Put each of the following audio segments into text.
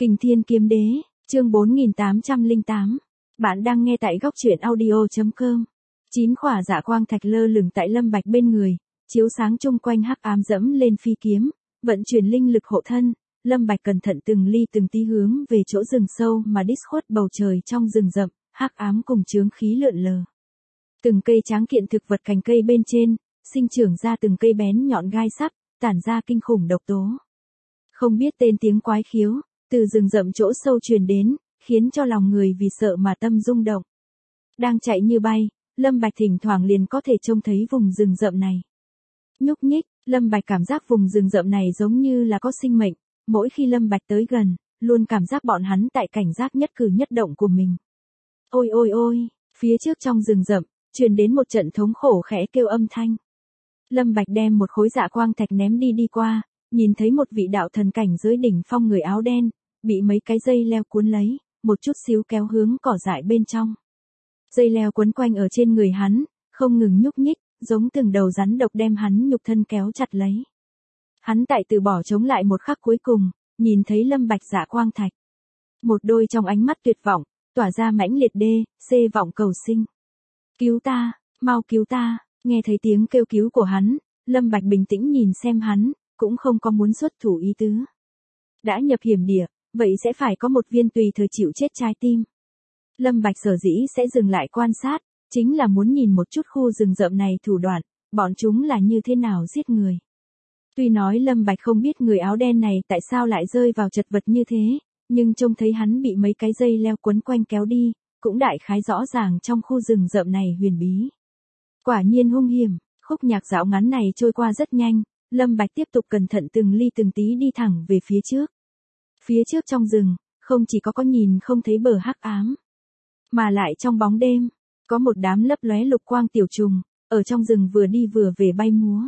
Kình Thiên Kiếm Đế, chương 4808. Bạn đang nghe tại góc truyện audio.com. 9 khỏa dạ quang thạch lơ lửng tại Lâm Bạch bên người, chiếu sáng chung quanh hắc ám dẫm lên phi kiếm, vận chuyển linh lực hộ thân. Lâm Bạch cẩn thận từng ly từng tí hướng về chỗ rừng sâu mà đít khuất bầu trời trong rừng rậm, hắc ám cùng chướng khí lượn lờ. Từng cây tráng kiện thực vật cành cây bên trên, sinh trưởng ra từng cây bén nhọn gai sắc, tản ra kinh khủng độc tố. Không biết tên tiếng quái khiếu, từ rừng rậm chỗ sâu truyền đến, khiến cho lòng người vì sợ mà tâm rung động. Đang chạy như bay, Lâm Bạch thỉnh thoảng liền có thể trông thấy vùng rừng rậm này nhúc nhích. Lâm Bạch cảm giác vùng rừng rậm này giống như là có sinh mệnh, mỗi khi Lâm Bạch tới gần, luôn cảm giác bọn hắn tại cảnh giác nhất cử nhất động của mình. Ôi ôi ôi, phía trước trong rừng rậm, truyền đến một trận thống khổ khẽ kêu âm thanh. Lâm Bạch đem một khối dạ quang thạch ném đi qua, nhìn thấy một vị đạo thần cảnh giới đỉnh phong người áo đen, bị mấy cái dây leo cuốn lấy, một chút xíu kéo hướng cỏ dại bên trong. Dây leo quấn quanh ở trên người hắn, không ngừng nhúc nhích, giống từng đầu rắn độc đem hắn nhục thân kéo chặt lấy. Hắn tại từ bỏ chống lại một khắc cuối cùng, nhìn thấy Lâm Bạch dạ quang thạch. Một đôi trong ánh mắt tuyệt vọng, tỏa ra mãnh liệt vọng cầu sinh. Cứu ta, mau cứu ta, nghe thấy tiếng kêu cứu của hắn, Lâm Bạch bình tĩnh nhìn xem hắn, cũng không có muốn xuất thủ ý tứ. Đã nhập hiểm địa, vậy sẽ phải có một viên tùy thời chịu chết trái tim. Lâm Bạch sở dĩ sẽ dừng lại quan sát, chính là muốn nhìn một chút khu rừng rậm này thủ đoạn, bọn chúng là như thế nào giết người. Tuy nói Lâm Bạch không biết người áo đen này tại sao lại rơi vào chật vật như thế, nhưng trông thấy hắn bị mấy cái dây leo quấn quanh kéo đi, cũng đại khái rõ ràng trong khu rừng rậm này huyền bí. Quả nhiên hung hiểm, khúc nhạc dạo ngắn này trôi qua rất nhanh, Lâm Bạch tiếp tục cẩn thận từng ly từng tí đi thẳng về phía trước. Phía trước trong rừng, không chỉ có nhìn không thấy bờ hắc ám, mà lại trong bóng đêm, có một đám lấp lóe lục quang tiểu trùng, ở trong rừng vừa đi vừa về bay múa.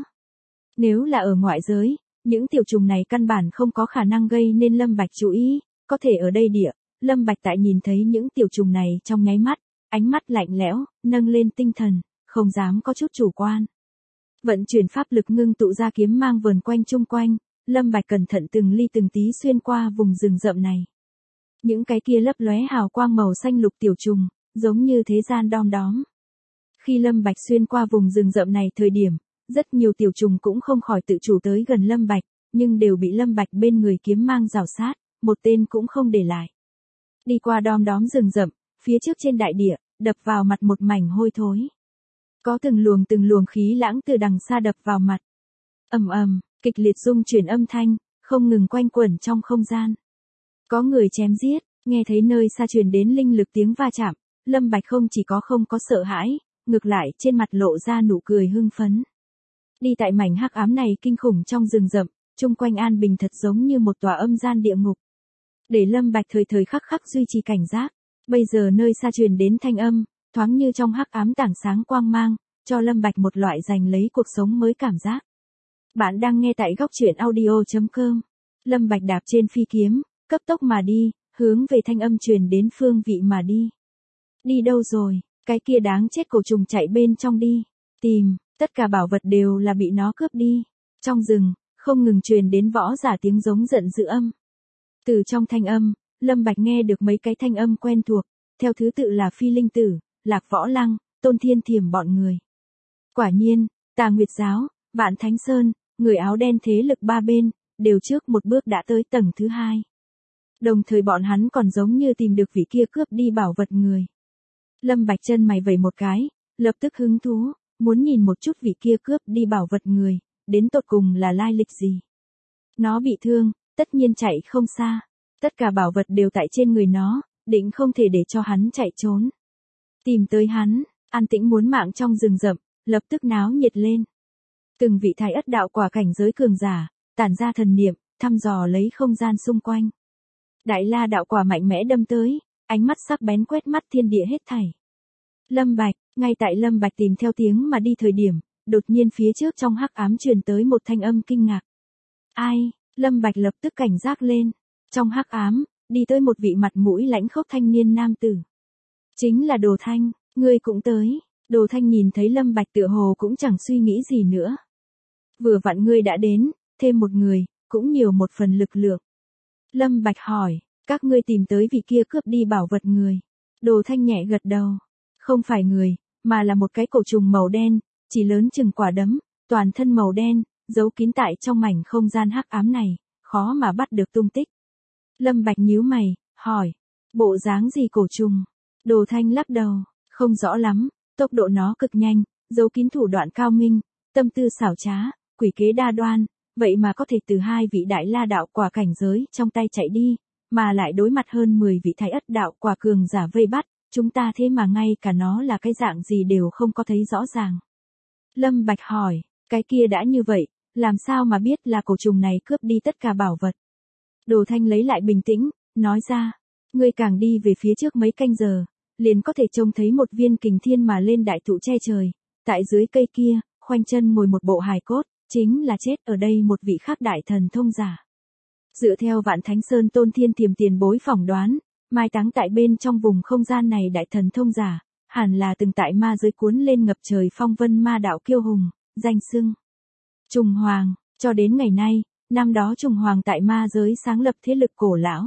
Nếu là ở ngoại giới, những tiểu trùng này căn bản không có khả năng gây nên Lâm Bạch chú ý, có thể ở đây địa, Lâm Bạch tại nhìn thấy những tiểu trùng này trong nháy mắt, ánh mắt lạnh lẽo, nâng lên tinh thần, không dám có chút chủ quan. Vận chuyển pháp lực ngưng tụ ra kiếm mang vờn quanh chung quanh, Lâm Bạch cẩn thận từng ly từng tí xuyên qua vùng rừng rậm này. Những cái kia lấp lóe hào quang màu xanh lục tiểu trùng, giống như thế gian đom đóm. Khi Lâm Bạch xuyên qua vùng rừng rậm này thời điểm, rất nhiều tiểu trùng cũng không khỏi tự chủ tới gần Lâm Bạch, nhưng đều bị Lâm Bạch bên người kiếm mang rào sát, một tên cũng không để lại. Đi qua đom đóm rừng rậm, phía trước trên đại địa, đập vào mặt một mảnh hôi thối. Có từng luồng khí lãng từ đằng xa đập vào mặt. Ầm ầm, kịch liệt rung chuyển âm thanh, không ngừng quanh quẩn trong không gian. Có người chém giết, nghe thấy nơi xa truyền đến linh lực tiếng va chạm, Lâm Bạch không chỉ có không có sợ hãi, ngược lại trên mặt lộ ra nụ cười hưng phấn. Đi tại mảnh hắc ám này kinh khủng trong rừng rậm, chung quanh an bình thật giống như một tòa âm gian địa ngục. Để Lâm Bạch thời thời khắc khắc duy trì cảnh giác, bây giờ nơi xa truyền đến thanh âm, thoáng như trong hắc ám tảng sáng quang mang, cho Lâm Bạch một loại giành lấy cuộc sống mới cảm giác. Bạn đang nghe tại góc truyện audio.com. Lâm Bạch đạp trên phi kiếm, cấp tốc mà đi, hướng về thanh âm truyền đến phương vị mà đi. Đi đâu rồi, cái kia đáng chết cổ trùng chạy bên trong đi, tìm, tất cả bảo vật đều là bị nó cướp đi. Trong rừng, không ngừng truyền đến võ giả tiếng giống giận dữ âm. Từ trong thanh âm, Lâm Bạch nghe được mấy cái thanh âm quen thuộc, theo thứ tự là Phi Linh Tử, Lạc Võ Lăng, Tôn Thiên Thiểm bọn người. Quả nhiên, Tà Nguyệt Giáo, Vạn Thánh Sơn, người áo đen thế lực ba bên, đều trước một bước đã tới tầng thứ 2. Đồng thời bọn hắn còn giống như tìm được vị kia cướp đi bảo vật người. Lâm Bạch chân mày vẩy một cái, lập tức hứng thú, muốn nhìn một chút vị kia cướp đi bảo vật người, đến tột cùng là lai lịch gì. Nó bị thương, tất nhiên chạy không xa, tất cả bảo vật đều tại trên người nó, định không thể để cho hắn chạy trốn. Tìm tới hắn, an tĩnh muốn mạng trong rừng rậm, lập tức náo nhiệt lên. Từng vị thái ất đạo quả cảnh giới cường giả, tản ra thần niệm, thăm dò lấy không gian xung quanh. Đại la đạo quả mạnh mẽ đâm tới, ánh mắt sắc bén quét mắt thiên địa hết thảy. Lâm Bạch, ngay tại Lâm Bạch tìm theo tiếng mà đi thời điểm, đột nhiên phía trước trong hắc ám truyền tới một thanh âm kinh ngạc. Ai? Lâm Bạch lập tức cảnh giác lên. Trong hắc ám, đi tới một vị mặt mũi lãnh khốc thanh niên nam tử. Chính là Đồ Thanh, ngươi cũng tới. Đồ Thanh nhìn thấy Lâm Bạch tựa hồ cũng chẳng suy nghĩ gì nữa. Vừa vặn ngươi đã đến, thêm một người, cũng nhiều một phần lực lượng. Lâm Bạch hỏi, Các ngươi tìm tới vị kia cướp đi bảo vật người. Đồ Thanh nhẹ gật đầu. Không phải người, mà là một cái cổ trùng màu đen, chỉ lớn chừng quả đấm, toàn thân màu đen, giấu kín tại trong mảnh không gian hắc ám này, khó mà bắt được tung tích. Lâm Bạch nhíu mày, hỏi, bộ dáng gì cổ trùng? Đồ Thanh lắc đầu, không rõ lắm, tốc độ nó cực nhanh, giấu kín thủ đoạn cao minh, tâm tư xảo trá, quỷ kế đa đoan, vậy mà có thể từ hai vị đại la đạo quả cảnh giới trong tay chạy đi, mà lại đối mặt hơn 10 vị thái ất đạo quả cường giả vây bắt, chúng ta thế mà ngay cả nó là cái dạng gì đều không có thấy rõ ràng. Lâm Bạch hỏi, cái kia đã như vậy, làm sao mà biết là cổ trùng này cướp đi tất cả bảo vật? Đồ Thanh lấy lại bình tĩnh, nói ra, ngươi càng đi về phía trước mấy canh giờ, liền có thể trông thấy một viên kình thiên mà lên đại thụ che trời, tại dưới cây kia, khoanh chân ngồi một bộ hài cốt, chính là chết ở đây một vị khác đại thần thông giả. Dựa theo Vạn Thánh Sơn Tôn Thiên Tiềm tiền bối phỏng đoán, mai táng tại bên trong vùng không gian này đại thần thông giả, hẳn là từng tại ma giới cuốn lên ngập trời phong vân ma đạo kiêu hùng, danh xưng Trùng Hoàng, cho đến ngày nay, năm đó Trùng Hoàng tại ma giới sáng lập thế lực cổ lão.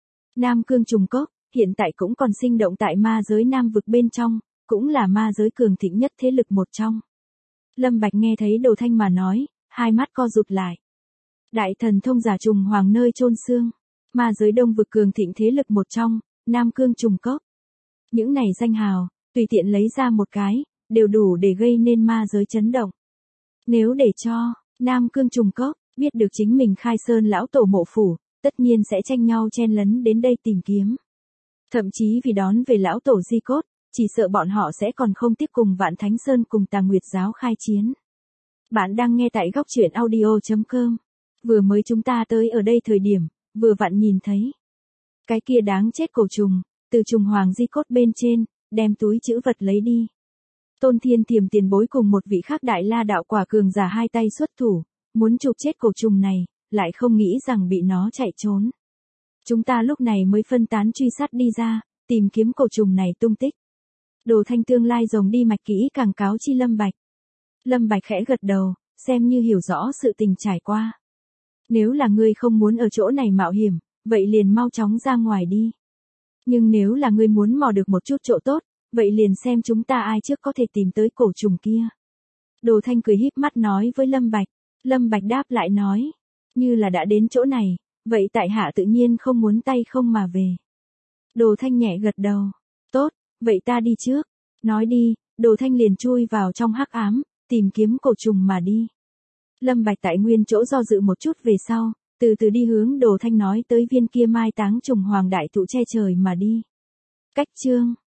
Nam Cương Trùng Cốc, hiện tại cũng còn sinh động tại ma giới Nam vực bên trong, cũng là ma giới cường thịnh nhất thế lực một trong. Lâm Bạch nghe thấy Đồ Thanh mà nói, hai mắt co rụt lại. Đại thần thông giả Trùng Hoàng nơi chôn xương, ma giới Đông vực cường thịnh thế lực một trong, Nam Cương Trùng Cốc. Những này danh hào, tùy tiện lấy ra một cái, đều đủ để gây nên ma giới chấn động. Nếu để cho Nam Cương Trùng Cốc biết được chính mình khai sơn lão tổ mộ phủ, tất nhiên sẽ tranh nhau chen lấn đến đây tìm kiếm. Thậm chí vì đón về lão tổ di cốt, chỉ sợ bọn họ sẽ còn không tiếp cùng Vạn Thánh Sơn cùng Tà Nguyệt giáo khai chiến. Bạn đang nghe tại góc truyện audio.com. Vừa mới chúng ta tới ở đây thời điểm, vừa vặn nhìn thấy cái kia đáng chết cổ trùng, từ Trùng Hoàng di cốt bên trên, đem túi trữ vật lấy đi. Tôn Thiên Tiềm tiền bối cùng một vị khác đại la đạo quả cường giả hai tay xuất thủ, muốn chụp chết cổ trùng này, lại không nghĩ rằng bị nó chạy trốn. Chúng ta lúc này mới phân tán truy sát đi ra, tìm kiếm cổ trùng này tung tích. Đồ Thanh tương lai rồng đi mạch kỹ càng cáo chi Lâm Bạch. Lâm Bạch khẽ gật đầu, xem như hiểu rõ sự tình trải qua. Nếu là ngươi không muốn ở chỗ này mạo hiểm, vậy liền mau chóng ra ngoài đi. Nhưng nếu là ngươi muốn mò được một chút chỗ tốt, vậy liền xem chúng ta ai trước có thể tìm tới cổ trùng kia. Đồ Thanh cười híp mắt nói với Lâm Bạch. Lâm Bạch đáp lại nói, như là đã đến chỗ này, vậy tại hạ tự nhiên không muốn tay không mà về. Đồ Thanh nhẹ gật đầu, tốt, vậy ta đi trước. Nói đi, Đồ Thanh liền chui vào trong hắc ám, tìm kiếm cổ trùng mà đi. Lâm Bạch tại nguyên chỗ do dự một chút về sau, từ từ đi hướng Đồ Thanh nói tới viên kia mai táng Trùng Hoàng đại thụ che trời mà đi. Cách chương